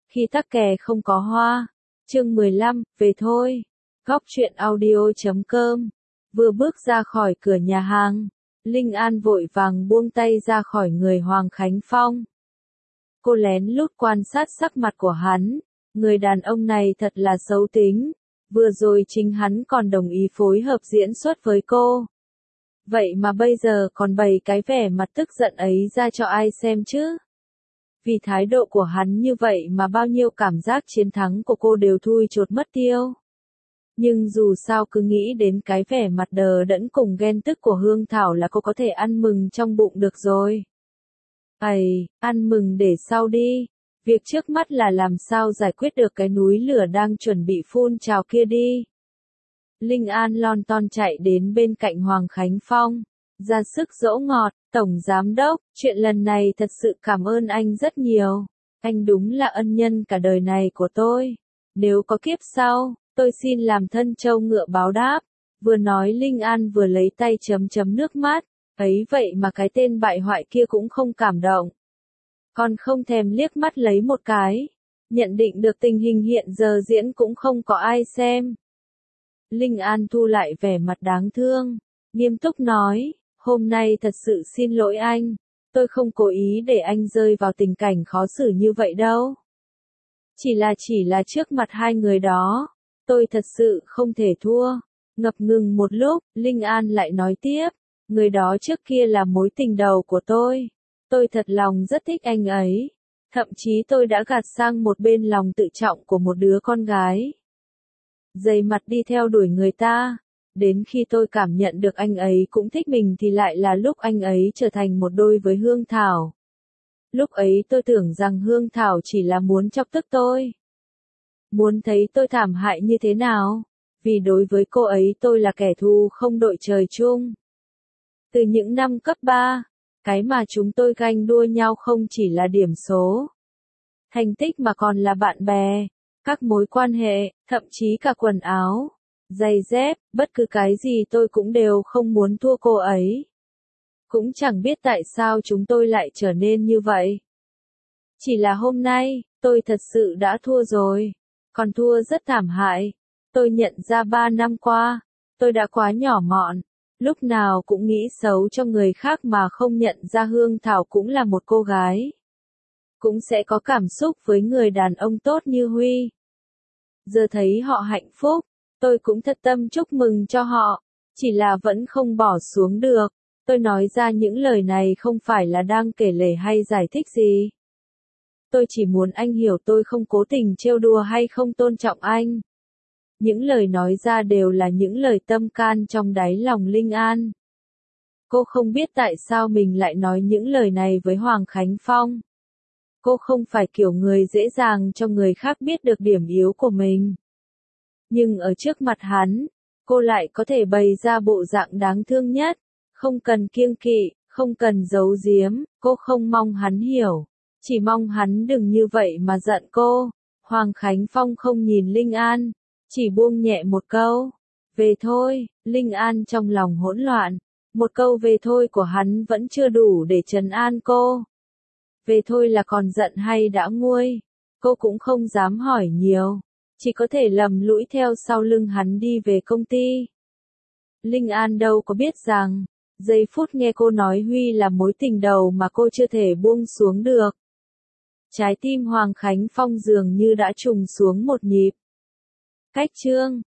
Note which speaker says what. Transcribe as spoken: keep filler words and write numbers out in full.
Speaker 1: Khi tắc kè không có hoa. Chương mười lăm, về thôi. Góc truyện audio chấm com. Vừa bước ra khỏi cửa nhà hàng, Linh An vội vàng buông tay ra khỏi người Hoàng Khánh Phong. Cô lén lút quan sát sắc mặt của hắn, người đàn ông này thật là xấu tính, vừa rồi chính hắn còn đồng ý phối hợp diễn xuất với cô. Vậy mà bây giờ còn bày cái vẻ mặt tức giận ấy ra cho ai xem chứ? Vì thái độ của hắn như vậy mà bao nhiêu cảm giác chiến thắng của cô đều thui chột mất tiêu. Nhưng dù sao cứ nghĩ đến cái vẻ mặt đờ đẫn cùng ghen tức của Hương Thảo là cô có thể ăn mừng trong bụng được rồi. Ây, ăn mừng để sau đi. Việc trước mắt là làm sao giải quyết được cái núi lửa đang chuẩn bị phun trào kia đi. Linh An lon ton chạy đến bên cạnh Hoàng Khánh Phong, ra sức dỗ ngọt, Tổng Giám Đốc, chuyện lần này thật sự cảm ơn anh rất nhiều. Anh đúng là ân nhân cả đời này của tôi. Nếu có kiếp sau, tôi xin làm thân trâu ngựa báo đáp. Vừa nói Linh An vừa lấy tay chấm chấm nước mắt, ấy vậy mà cái tên bại hoại kia cũng không cảm động. Còn không thèm liếc mắt lấy một cái. Nhận định được tình hình hiện giờ diễn cũng không có ai xem. Linh An thu lại vẻ mặt đáng thương, nghiêm túc nói, hôm nay thật sự xin lỗi anh, tôi không cố ý để anh rơi vào tình cảnh khó xử như vậy đâu. Chỉ là chỉ là trước mặt hai người đó, tôi thật sự không thể thua. Ngập ngừng một lúc, Linh An lại nói tiếp, người đó trước kia là mối tình đầu của tôi, tôi thật lòng rất thích anh ấy, thậm chí tôi đã gạt sang một bên lòng tự trọng của một đứa con gái. Dày mặt đi theo đuổi người ta, đến khi tôi cảm nhận được anh ấy cũng thích mình thì lại là lúc anh ấy trở thành một đôi với Hương Thảo. Lúc ấy tôi tưởng rằng Hương Thảo chỉ là muốn chọc tức tôi. Muốn thấy tôi thảm hại như thế nào, vì đối với cô ấy tôi là kẻ thù không đội trời chung. Từ những năm cấp ba, cái mà chúng tôi ganh đua nhau không chỉ là điểm số, thành tích mà còn là bạn bè. Các mối quan hệ, thậm chí cả quần áo, giày dép, bất cứ cái gì tôi cũng đều không muốn thua cô ấy. Cũng chẳng biết tại sao chúng tôi lại trở nên như vậy. Chỉ là hôm nay, tôi thật sự đã thua rồi. Còn thua rất thảm hại. Tôi nhận ra ba năm qua, tôi đã quá nhỏ mọn. Lúc nào cũng nghĩ xấu cho người khác mà không nhận ra Hương Thảo cũng là một cô gái. Cũng sẽ có cảm xúc với người đàn ông tốt như Huy. Giờ thấy họ hạnh phúc, tôi cũng thật tâm chúc mừng cho họ, chỉ là vẫn không bỏ xuống được. Tôi nói ra những lời này không phải là đang kể lể hay giải thích gì. Tôi chỉ muốn anh hiểu tôi không cố tình trêu đùa hay không tôn trọng anh. Những lời nói ra đều là những lời tâm can trong đáy lòng Linh An. Cô không biết tại sao mình lại nói những lời này với Hoàng Khánh Phong. Cô không phải kiểu người dễ dàng cho người khác biết được điểm yếu của mình. Nhưng ở trước mặt hắn, cô lại có thể bày ra bộ dạng đáng thương nhất. Không cần kiêng kỵ, không cần giấu giếm, cô không mong hắn hiểu. Chỉ mong hắn đừng như vậy mà giận cô. Hoàng Khánh Phong không nhìn Linh An, chỉ buông nhẹ một câu. Về thôi, Linh An trong lòng hỗn loạn. Một câu về thôi của hắn vẫn chưa đủ để trấn an cô. Về thôi là còn giận hay đã nguôi, cô cũng không dám hỏi nhiều, chỉ có thể lầm lũi theo sau lưng hắn đi về công ty. Linh An đâu có biết rằng, giây phút nghe cô nói Huy là mối tình đầu mà cô chưa thể buông xuống được. Trái tim Hoàng Khánh Phong dường như đã trùng xuống một nhịp. Cách chương